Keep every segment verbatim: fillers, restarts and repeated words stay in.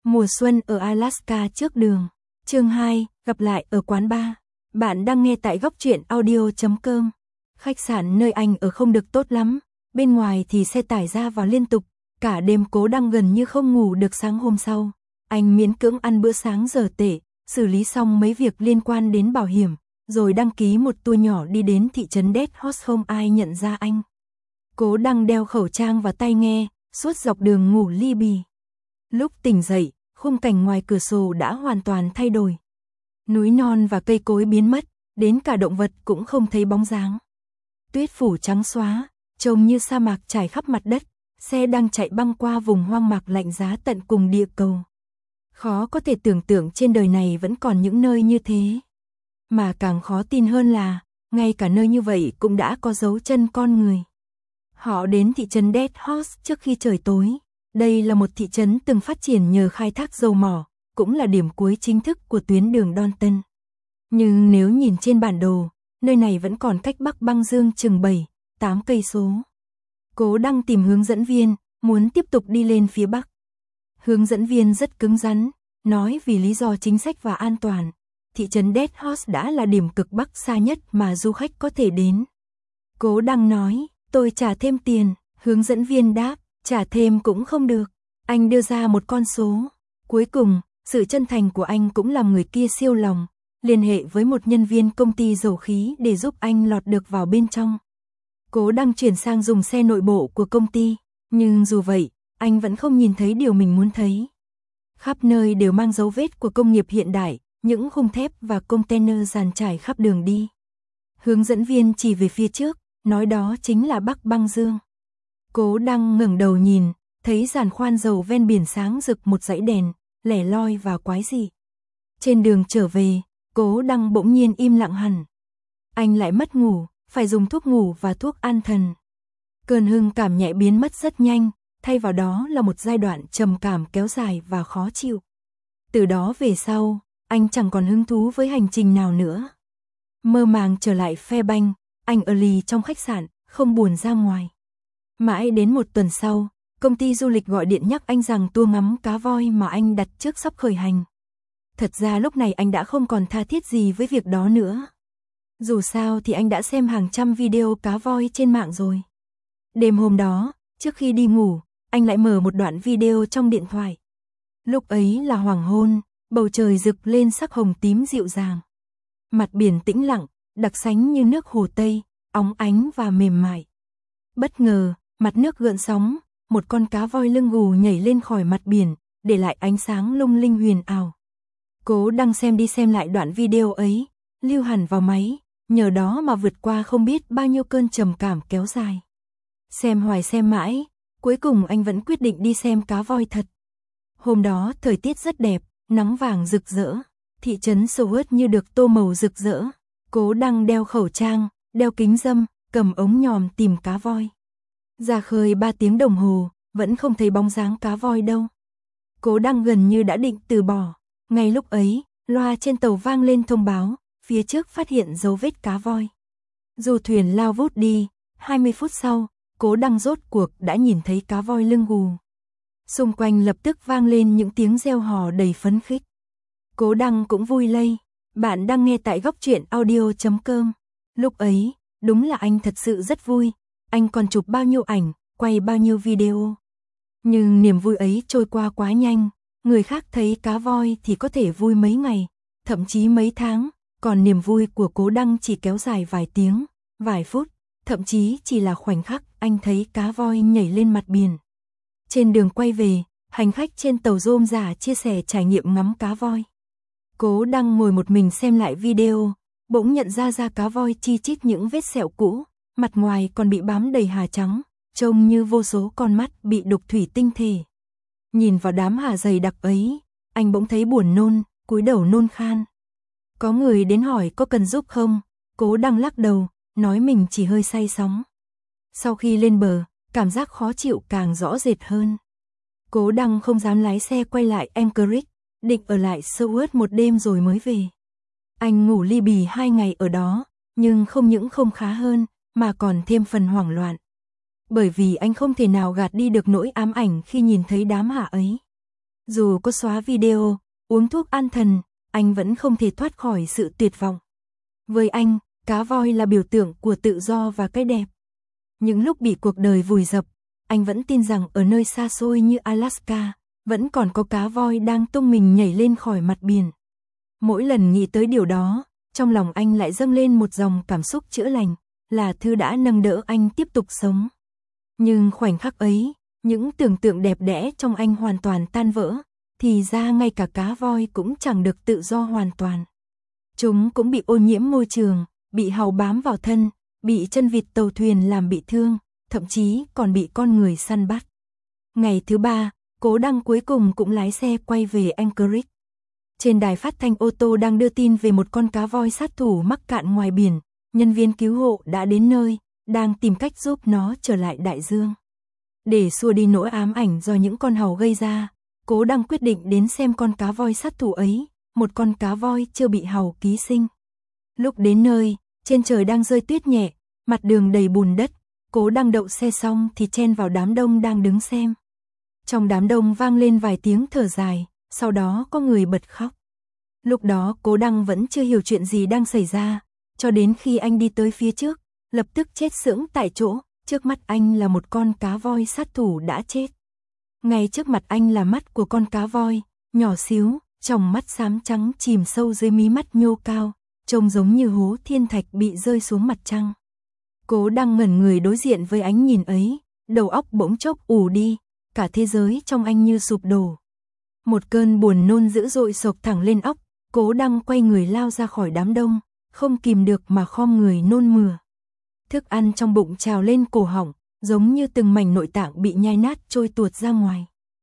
Mùa xuân ở Alaska trước đường. Chương hai, gặp lại ở quán bar. Bạn đang nghe tại góc truyện audio chấm com. Khách sạn nơi anh ở không được tốt lắm, bên ngoài thì xe tải ra vào liên tục, cả đêm Cố Đăng gần như không ngủ được. Sáng hôm sau, anh miễn cưỡng ăn bữa sáng giờ tệ, xử lý xong mấy việc liên quan đến bảo hiểm, rồi đăng ký một tour nhỏ đi đến thị trấn Dead Horse. Không ai nhận ra anh. Cố Đăng đeo khẩu trang và tai nghe, suốt dọc đường ngủ li bì. Lúc tỉnh dậy, khung cảnh ngoài cửa sổ đã hoàn toàn thay đổi. Núi non và cây cối biến mất, đến cả động vật cũng không thấy bóng dáng. Tuyết phủ trắng xóa, trông như sa mạc trải khắp mặt đất, xe đang chạy băng qua vùng hoang mạc lạnh giá tận cùng địa cầu. Khó có thể tưởng tượng trên đời này vẫn còn những nơi như thế. Mà càng khó tin hơn là, ngay cả nơi như vậy cũng đã có dấu chân con người. Họ đến thị trấn Dead Horse trước khi trời tối. Đây là một thị trấn từng phát triển nhờ khai thác dầu mỏ, cũng là điểm cuối chính thức của tuyến đường Dalton. Nhưng nếu nhìn trên bản đồ, nơi này vẫn còn cách Bắc băng dương chừng bảy, tám cây số. Cố Đăng tìm hướng dẫn viên, muốn tiếp tục đi lên phía Bắc. Hướng dẫn viên rất cứng rắn, nói vì lý do chính sách và an toàn, thị trấn Dead Horse đã là điểm cực Bắc xa nhất mà du khách có thể đến. Cố Đăng nói, tôi trả thêm tiền. Hướng dẫn viên đáp, trả thêm cũng không được. Anh đưa ra một con số. Cuối cùng, sự chân thành của anh cũng làm người kia siêu lòng, liên hệ với một nhân viên công ty dầu khí để giúp anh lọt được vào bên trong. Cố Đăng chuyển sang dùng xe nội bộ của công ty, nhưng dù vậy, anh vẫn không nhìn thấy điều mình muốn thấy. Khắp nơi đều mang dấu vết của công nghiệp hiện đại, những khung thép và container dàn trải khắp đường đi. Hướng dẫn viên chỉ về phía trước, nói đó chính là Bắc băng dương. Cố Đăng ngẩng đầu nhìn, thấy giàn khoan dầu ven biển sáng rực một dãy đèn, lẻ loi và quái dị. Trên đường trở về, Cố Đăng bỗng nhiên im lặng hẳn. Anh lại mất ngủ, phải dùng thuốc ngủ và thuốc an thần. Cơn hưng cảm nhẹ biến mất rất nhanh, thay vào đó là một giai đoạn trầm cảm kéo dài và khó chịu. Từ đó về sau, anh chẳng còn hứng thú với hành trình nào nữa. Mơ màng trở lại Fairbanks, anh ở lì trong khách sạn, không buồn ra ngoài. Mãi đến một tuần sau, công ty du lịch gọi điện nhắc anh rằng tour ngắm cá voi mà anh đặt trước sắp khởi hành. Thật ra lúc này anh đã không còn tha thiết gì với việc đó nữa. Dù sao thì anh đã xem hàng trăm video cá voi trên mạng rồi. Đêm hôm đó, trước khi đi ngủ, anh lại mở một đoạn video trong điện thoại. Lúc ấy là hoàng hôn, bầu trời rực lên sắc hồng tím dịu dàng. Mặt biển tĩnh lặng, đặc sánh như nước Hồ Tây, óng ánh và mềm mại. Bất ngờ, mặt nước gợn sóng, một con cá voi lưng gù nhảy lên khỏi mặt biển, để lại ánh sáng lung linh huyền ảo. Cố Đăng xem đi xem lại đoạn video ấy, lưu hẳn vào máy, nhờ đó mà vượt qua không biết bao nhiêu cơn trầm cảm kéo dài. Xem hoài xem mãi, cuối cùng anh vẫn quyết định đi xem cá voi thật. Hôm đó thời tiết rất đẹp, nắng vàng rực rỡ, thị trấn Seward như được tô màu rực rỡ. Cố Đăng đeo khẩu trang, đeo kính râm, cầm ống nhòm tìm cá voi. Ra khơi ba tiếng đồng hồ, vẫn không thấy bóng dáng cá voi đâu. Cố Đăng gần như đã định từ bỏ. Ngay lúc ấy, loa trên tàu vang lên thông báo, phía trước phát hiện dấu vết cá voi. Du thuyền lao vút đi, hai mươi phút sau, Cố Đăng rốt cuộc đã nhìn thấy cá voi lưng gù. Xung quanh lập tức vang lên những tiếng reo hò đầy phấn khích. Cố Đăng cũng vui lây. Bạn đang nghe tại góc truyện audio chấm com. Lúc ấy, đúng là anh thật sự rất vui. Anh còn chụp bao nhiêu ảnh, quay bao nhiêu video. Nhưng niềm vui ấy trôi qua quá nhanh. Người khác thấy cá voi thì có thể vui mấy ngày, thậm chí mấy tháng. Còn niềm vui của Cố Đăng chỉ kéo dài vài tiếng, vài phút, thậm chí chỉ là khoảnh khắc anh thấy cá voi nhảy lên mặt biển. Trên đường quay về, hành khách trên tàu rôm rả chia sẻ trải nghiệm ngắm cá voi. Cố Đăng ngồi một mình xem lại video, bỗng nhận ra da cá voi chi chít những vết sẹo cũ, mặt ngoài còn bị bám đầy hà trắng, trông như vô số con mắt bị đục thủy tinh thể. Nhìn vào đám hà dày đặc ấy, anh bỗng thấy buồn nôn, cúi đầu nôn khan. Có người đến hỏi có cần giúp không, Cố Đăng lắc đầu, nói mình chỉ hơi say sóng. Sau khi lên bờ, cảm giác khó chịu càng rõ rệt hơn. Cố Đăng không dám lái xe quay lại Anchorage, định ở lại Seward một đêm rồi mới về. Anh ngủ li bì hai ngày ở đó, nhưng không những không khá hơn, mà còn thêm phần hoảng loạn. Bởi vì anh không thể nào gạt đi được nỗi ám ảnh khi nhìn thấy đám hà ấy. Dù có xóa video, uống thuốc an thần, anh vẫn không thể thoát khỏi sự tuyệt vọng. Với anh, cá voi là biểu tượng của tự do và cái đẹp. Những lúc bị cuộc đời vùi dập, anh vẫn tin rằng ở nơi xa xôi như Alaska, vẫn còn có cá voi đang tung mình nhảy lên khỏi mặt biển. Mỗi lần nghĩ tới điều đó, trong lòng anh lại dâng lên một dòng cảm xúc chữa lành, là thứ đã nâng đỡ anh tiếp tục sống. Nhưng khoảnh khắc ấy, những tưởng tượng đẹp đẽ trong anh hoàn toàn tan vỡ, thì ra ngay cả cá voi cũng chẳng được tự do hoàn toàn. Chúng cũng bị ô nhiễm môi trường, bị hàu bám vào thân, bị chân vịt tàu thuyền làm bị thương, thậm chí còn bị con người săn bắt. Ngày thứ ba, Cố Đăng cuối cùng cũng lái xe quay về Anchorage. Trên đài phát thanh ô tô đang đưa tin về một con cá voi sát thủ mắc cạn ngoài biển, nhân viên cứu hộ đã đến nơi, đang tìm cách giúp nó trở lại đại dương. Để xua đi nỗi ám ảnh do những con hàu gây ra, Cố Đăng quyết định đến xem con cá voi sát thủ ấy, một con cá voi chưa bị hàu ký sinh. Lúc đến nơi, trên trời đang rơi tuyết nhẹ, mặt đường đầy bùn đất, Cố Đăng đậu xe xong thì chen vào đám đông đang đứng xem. Trong đám đông vang lên vài tiếng thở dài, sau đó có người bật khóc. Lúc đó Cố Đăng vẫn chưa hiểu chuyện gì đang xảy ra, cho đến khi anh đi tới phía trước, lập tức chết sững tại chỗ, trước mắt anh là một con cá voi sát thủ đã chết. Ngay trước mặt anh là mắt của con cá voi, nhỏ xíu, tròng mắt xám trắng chìm sâu dưới mí mắt nhô cao, trông giống như hố thiên thạch bị rơi xuống mặt trăng. Cố Đăng ngẩn người đối diện với ánh nhìn ấy, đầu óc bỗng chốc ù đi, cả thế giới trong anh như sụp đổ. Một cơn buồn nôn dữ dội xộc thẳng lên óc, Cố Đăng quay người lao ra khỏi đám đông, không kìm được mà khom người nôn mửa. Thức ăn trong bụng trào lên cổ họng, giống như từng mảnh nội tạng bị nhai nát trôi tuột ra ngoài.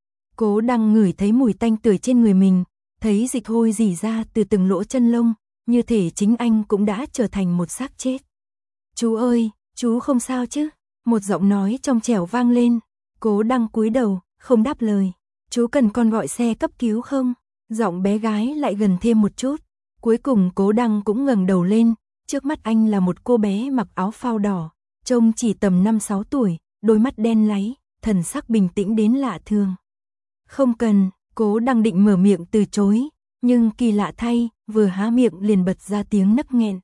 Cố Đăng ngửi thấy mùi tanh tưởi trên người mình, thấy dịch hôi rỉ ra từ từng lỗ chân lông, như thể chính anh cũng đã trở thành một xác chết. "Chú ơi, chú không sao chứ?" Một giọng nói trong trẻo vang lên. Cố Đăng cúi đầu, không đáp lời. "Chú cần con gọi xe cấp cứu không?" Giọng bé gái lại gần thêm một chút. Cuối cùng Cố Đăng cũng ngẩng đầu lên, trước mắt anh là một cô bé mặc áo phao đỏ, trông chỉ tầm năm sáu tuổi, đôi mắt đen láy, thần sắc bình tĩnh đến lạ thường. "Không cần." Cố Đăng định mở miệng từ chối, nhưng kỳ lạ thay, vừa há miệng liền bật ra tiếng nấc nghẹn.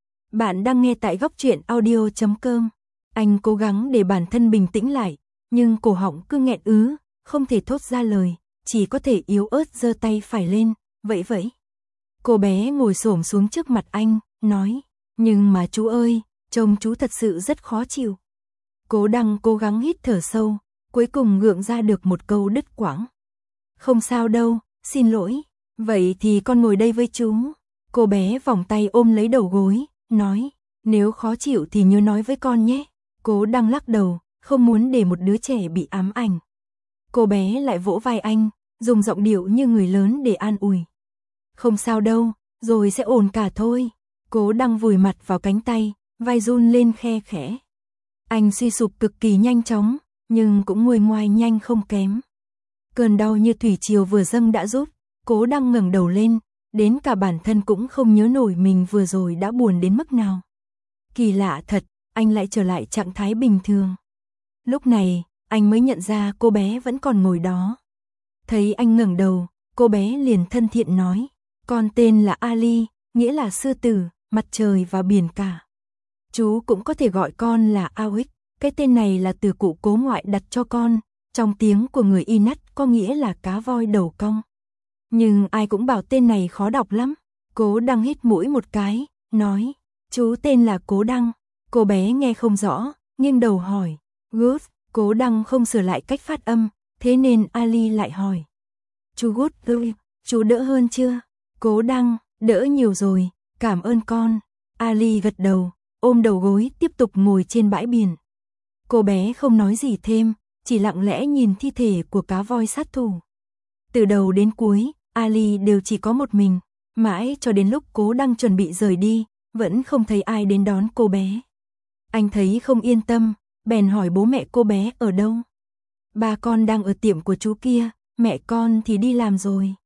Bạn đang nghe tại góc truyện audio chấm com. Anh cố gắng để bản thân bình tĩnh lại, nhưng cổ họng cứ nghẹn ứ, không thể thốt ra lời, chỉ có thể yếu ớt giơ tay phải lên, vẫy vẫy. Cô bé ngồi xổm xuống trước mặt anh, nói, "Nhưng mà chú ơi, trông chú thật sự rất khó chịu." Cố Đăng cố gắng hít thở sâu, cuối cùng gượng ra được một câu đứt quãng. "Không sao đâu, xin lỗi." "Vậy thì con ngồi đây với chú." Cô bé vòng tay ôm lấy đầu gối, nói, "Nếu khó chịu thì nhớ nói với con nhé." Cố Đăng lắc đầu, không muốn để một đứa trẻ bị ám ảnh. Cô bé lại vỗ vai anh, dùng giọng điệu như người lớn để an ủi. "Không sao đâu, rồi sẽ ổn cả thôi." Cố Đăng vùi mặt vào cánh tay, vai run lên khe khẽ. Anh suy sụp cực kỳ nhanh chóng, nhưng cũng nguôi ngoai nhanh không kém. Cơn đau như thủy triều vừa dâng đã rút, Cố Đăng ngẩng đầu lên, đến cả bản thân cũng không nhớ nổi mình vừa rồi đã buồn đến mức nào. Kỳ lạ thật, anh lại trở lại trạng thái bình thường. Lúc này, anh mới nhận ra cô bé vẫn còn ngồi đó. Thấy anh ngẩng đầu, cô bé liền thân thiện nói, "Con tên là Ali, nghĩa là sư tử, mặt trời và biển cả. Chú cũng có thể gọi con là Awik, cái tên này là từ cụ cố ngoại đặt cho con, trong tiếng của người Inat có nghĩa là cá voi đầu cong. Nhưng ai cũng bảo tên này khó đọc lắm." Cố Đăng hít mũi một cái, nói, "Chú tên là Cố Đăng." Cô bé nghe không rõ, nghiêng đầu hỏi, "Good." Cố Đăng không sửa lại cách phát âm, thế nên Ali lại hỏi, "Chú Good, chú đỡ hơn chưa?" Cố Đăng, "Đỡ nhiều rồi, cảm ơn con." Ali gật đầu, ôm đầu gối tiếp tục ngồi trên bãi biển. Cô bé không nói gì thêm, chỉ lặng lẽ nhìn thi thể của cá voi sát thủ. Từ đầu đến cuối, Ali đều chỉ có một mình, mãi cho đến lúc Cố Đăng chuẩn bị rời đi, vẫn không thấy ai đến đón cô bé. Anh thấy không yên tâm, bèn hỏi bố mẹ cô bé ở đâu. "Ba con đang ở tiệm của chú kia, mẹ con thì đi làm rồi."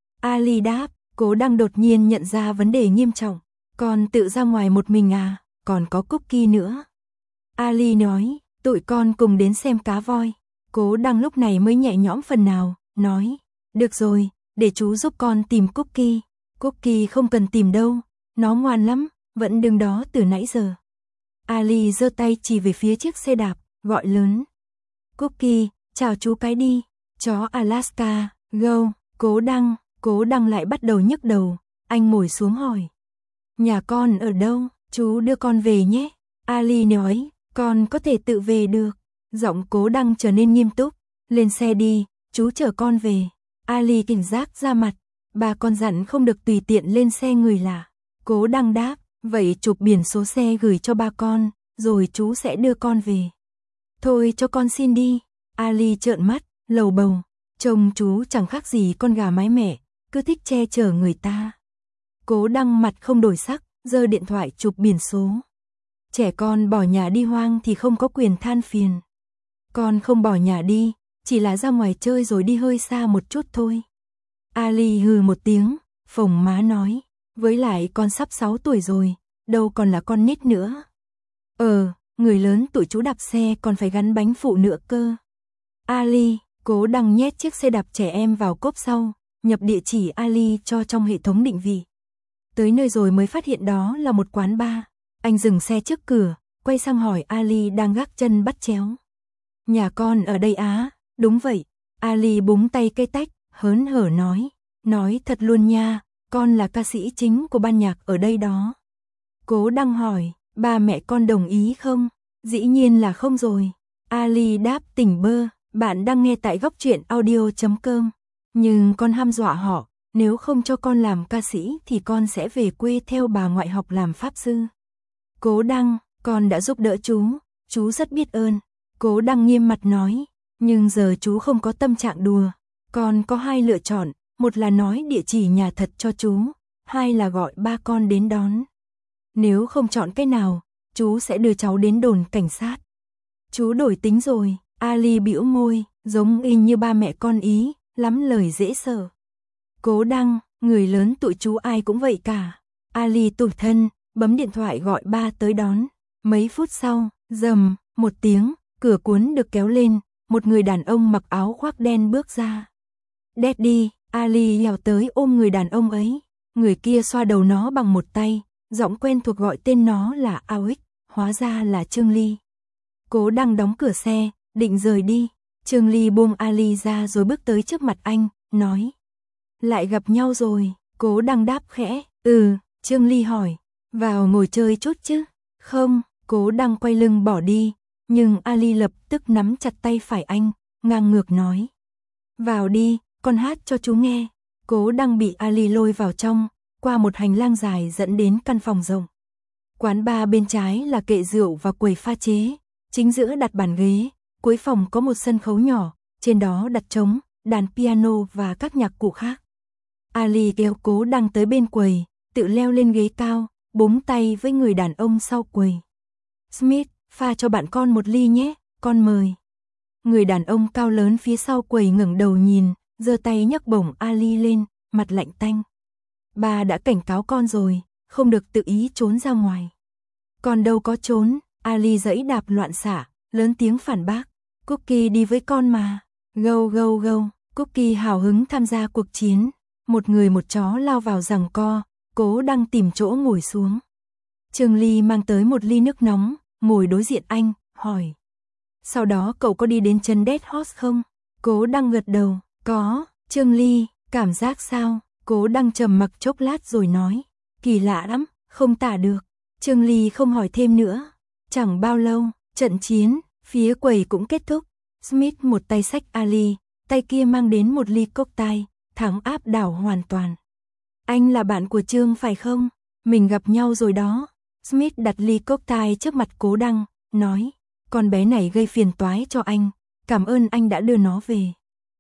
Ali đáp. Cố Đăng đột nhiên nhận ra vấn đề nghiêm trọng. "Con tự ra ngoài một mình à, còn có Cookie nữa." Ali nói, "Tụi con cùng đến xem cá voi." Cố Đăng lúc này mới nhẹ nhõm phần nào, nói, Được rồi, để chú giúp con tìm Cookie. Cookie không cần tìm đâu, nó ngoan lắm, vẫn đứng đó từ nãy giờ. Ali giơ tay chỉ về phía chiếc xe đạp, gọi lớn. Cookie, chào chú cái đi. Chó Alaska, go. Cố Đăng, Cố Đăng lại bắt đầu nhức đầu. Anh ngồi xuống hỏi. Nhà con ở đâu, chú đưa con về nhé. Ali nói, con có thể tự về được. Giọng Cố Đăng trở nên nghiêm túc. Lên xe đi, chú chở con về. Ali cảnh giác ra mặt. Ba con dặn không được tùy tiện lên xe người lạ. Cố Đăng đáp, vậy chụp biển số xe gửi cho ba con, rồi chú sẽ đưa con về. Thôi cho con xin đi. Ali trợn mắt, lầu bầu. Trông chú chẳng khác gì con gà mái mẹ, cứ thích che chở người ta. Cố Đăng mặt không đổi sắc, giơ điện thoại chụp biển số. Trẻ con bỏ nhà đi hoang thì không có quyền than phiền. Con không bỏ nhà đi, chỉ là ra ngoài chơi rồi đi hơi xa một chút thôi. Ali hừ một tiếng, phồng má nói, với lại con sắp sáu tuổi rồi, đâu còn là con nít nữa. Ờ, người lớn tụi chú đạp xe còn phải gắn bánh phụ nữa cơ. Ali, Cố Đăng nhét chiếc xe đạp trẻ em vào cốp sau, nhập địa chỉ Ali cho trong hệ thống định vị. Tới nơi rồi mới phát hiện đó là một quán bar. Anh dừng xe trước cửa, quay sang hỏi Ali đang gác chân bắt chéo. Nhà con ở đây á? Đúng vậy. Ali búng tay cây tách, hớn hở nói. Nói thật luôn nha, con là ca sĩ chính của ban nhạc ở đây đó. Cố Đăng hỏi, ba mẹ con đồng ý không? Dĩ nhiên là không rồi. Ali đáp tỉnh bơ, bạn đang nghe tại góc truyện audio chấm com. Nhưng con hăm dọa họ, nếu không cho con làm ca sĩ thì con sẽ về quê theo bà ngoại học làm pháp sư. Cố Đăng, con đã giúp đỡ chú, chú rất biết ơn. Cố Đăng nghiêm mặt nói, nhưng giờ chú không có tâm trạng đùa. Con có hai lựa chọn, một là nói địa chỉ nhà thật cho chú, hai là gọi ba con đến đón. Nếu không chọn cái nào, chú sẽ đưa cháu đến đồn cảnh sát. Chú đổi tính rồi. Ali bĩu môi, giống y như ba mẹ con ý, lắm lời dễ sợ. Cố Đăng, người lớn tụi chú ai cũng vậy cả. Ali tủi thân, bấm điện thoại gọi ba tới đón. Mấy phút sau, rầm, một tiếng, cửa cuốn được kéo lên, một người đàn ông mặc áo khoác đen bước ra. Daddy, Ali lèo tới ôm người đàn ông ấy. Người kia xoa đầu nó bằng một tay, giọng quen thuộc gọi tên nó là Awick, hóa ra là Trương Ly. Cố Đăng đóng cửa xe, định rời đi. Trương Ly buông Ali ra rồi bước tới trước mặt anh, nói. Lại gặp nhau rồi. Cố Đăng đáp khẽ, ừ. Trương Ly hỏi, vào ngồi chơi chút chứ? Không. Cố Đăng quay lưng bỏ đi, nhưng Ali lập tức nắm chặt tay phải anh, ngang ngược nói. Vào đi, con hát cho chú nghe. Cố Đăng bị Ali lôi vào trong, qua một hành lang dài dẫn đến căn phòng rộng. Quán bar bên trái là kệ rượu và quầy pha chế, chính giữa đặt bàn ghế, cuối phòng có một sân khấu nhỏ, trên đó đặt trống, đàn piano và các nhạc cụ khác. Ali kéo Cố Đăng tới bên quầy, tự leo lên ghế cao, búng tay với người đàn ông sau quầy. Smith, pha cho bạn con một ly nhé, con mời. Người đàn ông cao lớn phía sau quầy ngẩng đầu nhìn, giơ tay nhấc bổng Ali lên, mặt lạnh tanh. Bà đã cảnh cáo con rồi, không được tự ý trốn ra ngoài. Con đâu có trốn. Ali giãy đạp loạn xạ, lớn tiếng phản bác. Cookie đi với con mà. Go go go. Cookie hào hứng tham gia cuộc chiến. Một người một chó lao vào giằng co, Cố Đăng tìm chỗ ngồi xuống. Trương Ly mang tới một ly nước nóng, ngồi đối diện anh, hỏi. Sau đó cậu có đi đến chân Dead Horse không? Cố Đăng gật đầu, có. Trương Ly, cảm giác sao? Cố Đăng trầm mặc chốc lát rồi nói. Kỳ lạ lắm, không tả được. Trương Ly không hỏi thêm nữa. Chẳng bao lâu, trận chiến, phía quầy cũng kết thúc. Smith một tay xách Ali, tay kia mang đến một ly cocktail, thắng áp đảo hoàn toàn. Anh là bạn của Trương phải không? Mình gặp nhau rồi đó. Smith đặt ly cocktail trước mặt Cố Đăng, nói. Con bé này gây phiền toái cho anh, cảm ơn anh đã đưa nó về.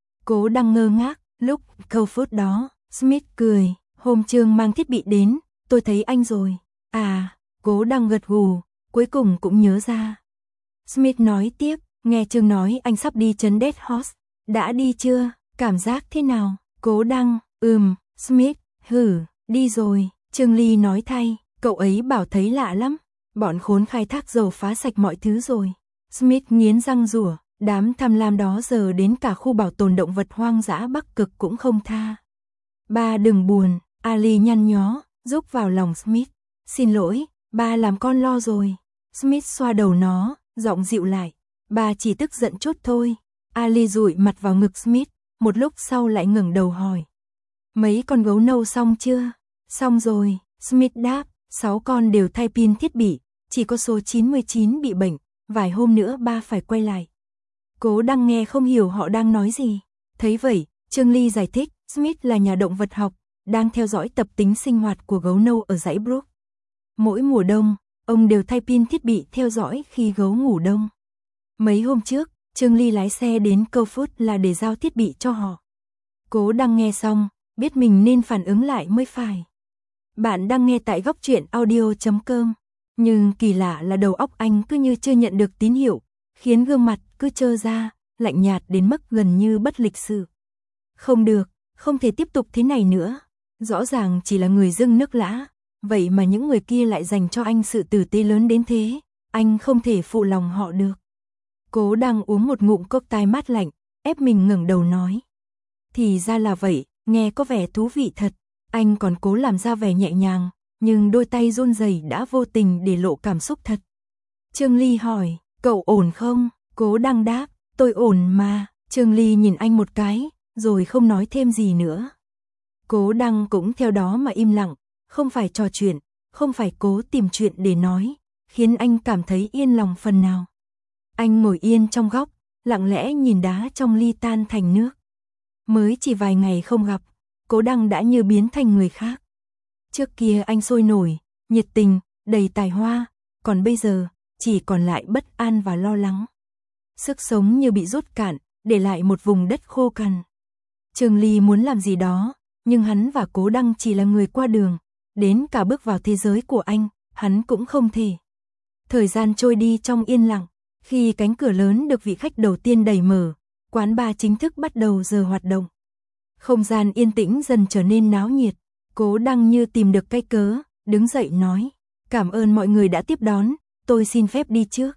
Cố Đăng ngơ ngác, lúc câu phút đó, Smith cười. Hôm Trương mang thiết bị đến, tôi thấy anh rồi. À, Cố Đăng gật gù, cuối cùng cũng nhớ ra. Smith nói tiếp, nghe Trương nói anh sắp đi trấn Dead Horse. Đã đi chưa? Cảm giác thế nào? Cố Đăng, ừm. Smith, hử, đi rồi. Trương Ly nói thay, cậu ấy bảo thấy lạ lắm. Bọn khốn khai thác dầu phá sạch mọi thứ rồi. Smith nghiến răng rủa, Đám tham lam đó giờ đến cả khu bảo tồn động vật hoang dã Bắc Cực cũng không tha. Ba đừng buồn, Ali nhăn nhó, rúc vào lòng Smith. Xin lỗi, ba làm con lo rồi. Smith xoa đầu nó, giọng dịu lại. Ba chỉ tức giận chút thôi. Ali dụi mặt vào ngực Smith, một lúc sau lại ngẩng đầu hỏi. Mấy con gấu nâu xong chưa? Xong rồi, Smith đáp, sáu con đều thay pin thiết bị, chỉ có số chín mươi chín bị bệnh, vài hôm nữa ba phải quay lại. Cố Đăng nghe không hiểu họ đang nói gì. Thấy vậy, Trương Ly giải thích, Smith là nhà động vật học, đang theo dõi tập tính sinh hoạt của gấu nâu ở dãy Brook. Mỗi mùa đông, ông đều thay pin thiết bị theo dõi khi gấu ngủ đông. Mấy hôm trước, Trương Ly lái xe đến Câu Phút là để giao thiết bị cho họ. Cố Đăng nghe xong, biết mình nên phản ứng lại mới phải. Bạn đang nghe tại góc truyện audio chấm com, nhưng kỳ lạ là đầu óc anh cứ như chưa nhận được tín hiệu, khiến gương mặt cứ trơ ra, lạnh nhạt đến mức gần như bất lịch sự. Không được, không thể tiếp tục thế này nữa. Rõ ràng chỉ là người dưng nước lã, vậy mà những người kia lại dành cho anh sự tử tế lớn đến thế, anh không thể phụ lòng họ được. Cố Đăng uống một ngụm cốc tai mát lạnh, ép mình ngẩng đầu nói. Thì ra là vậy, nghe có vẻ thú vị thật. Anh còn cố làm ra vẻ nhẹ nhàng, nhưng đôi tay run rẩy đã vô tình để lộ cảm xúc thật. Trương Ly hỏi, cậu ổn không? Cố Đăng đáp, tôi ổn mà. Trương Ly nhìn anh một cái, rồi không nói thêm gì nữa. Cố Đăng cũng theo đó mà im lặng, không phải trò chuyện, không phải cố tìm chuyện để nói, khiến anh cảm thấy yên lòng phần nào. Anh ngồi yên trong góc, lặng lẽ nhìn đá trong ly tan thành nước. Mới chỉ vài ngày không gặp, Cố Đăng đã như biến thành người khác. Trước kia anh sôi nổi, nhiệt tình, đầy tài hoa, còn bây giờ chỉ còn lại bất an và lo lắng. Sức sống như bị rút cạn, để lại một vùng đất khô cằn. Trương Ly muốn làm gì đó, nhưng hắn và Cố Đăng chỉ là người qua đường, đến cả bước vào thế giới của anh, hắn cũng không thể. Thời gian trôi đi trong yên lặng, khi cánh cửa lớn được vị khách đầu tiên đẩy mở, quán bar chính thức bắt đầu giờ hoạt động. Không gian yên tĩnh dần trở nên náo nhiệt, Cố Đăng như tìm được cái cớ, đứng dậy nói, cảm ơn mọi người đã tiếp đón, tôi xin phép đi trước.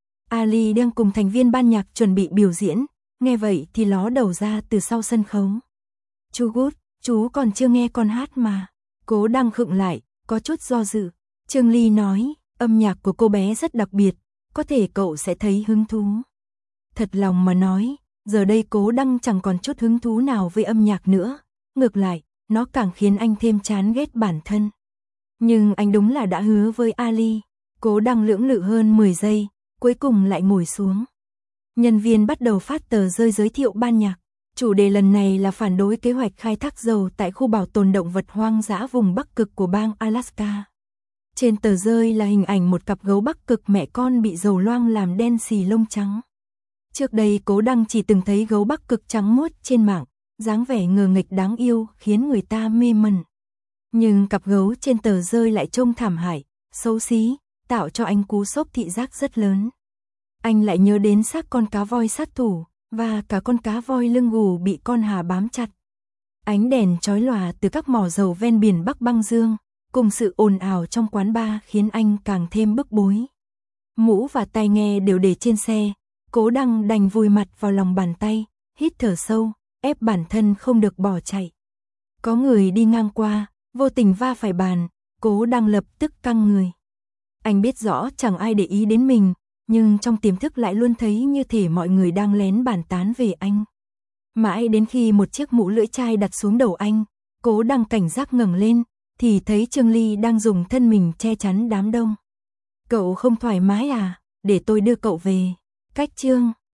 Ali đang cùng thành viên ban nhạc chuẩn bị biểu diễn, nghe vậy thì ló đầu ra từ sau sân khấu. Chú Good, chú còn chưa nghe con hát mà. Cố Đăng khựng lại, có chút do dự. Trương Ly nói, âm nhạc của cô bé rất đặc biệt, có thể cậu sẽ thấy hứng thú. Thật lòng mà nói, giờ đây Cố Đăng chẳng còn chút hứng thú nào với âm nhạc nữa, ngược lại, nó càng khiến anh thêm chán ghét bản thân. Nhưng anh đúng là đã hứa với Ali. Cố Đăng lưỡng lự hơn mười giây, cuối cùng lại ngồi xuống. Nhân viên bắt đầu phát tờ rơi giới thiệu ban nhạc. Chủ đề lần này là phản đối kế hoạch khai thác dầu tại khu bảo tồn động vật hoang dã vùng Bắc Cực của bang Alaska. Trên tờ rơi là hình ảnh một cặp gấu Bắc Cực mẹ con bị dầu loang làm đen xì lông trắng. Trước đây Cố Đăng chỉ từng thấy gấu Bắc Cực trắng muốt trên mạng, dáng vẻ ngờ nghịch đáng yêu khiến người ta mê mẩn. Nhưng cặp gấu trên tờ rơi lại trông thảm hại, xấu xí, tạo cho anh cú sốc thị giác rất lớn. Anh lại nhớ đến xác con cá voi sát thủ, và cả con cá voi lưng gù bị con hà bám chặt. Ánh đèn chói lòa từ các mỏ dầu ven biển Bắc Băng Dương, cùng sự ồn ào trong quán bar khiến anh càng thêm bức bối. Mũ và tai nghe đều để trên xe, Cố Đăng đành vùi mặt vào lòng bàn tay, hít thở sâu, ép bản thân không được bỏ chạy. Có người đi ngang qua, vô tình va phải bàn, Cố Đăng lập tức căng người. Anh biết rõ chẳng ai để ý đến mình, nhưng trong tiềm thức lại luôn thấy như thể mọi người đang lén bàn tán về anh. Mãi đến khi một chiếc mũ lưỡi chai đặt xuống đầu anh, Cố Đăng cảnh giác ngẩng lên, thì thấy Trương Ly đang dùng thân mình che chắn đám đông. Cậu không thoải mái à? Để tôi đưa cậu về. Cách Trương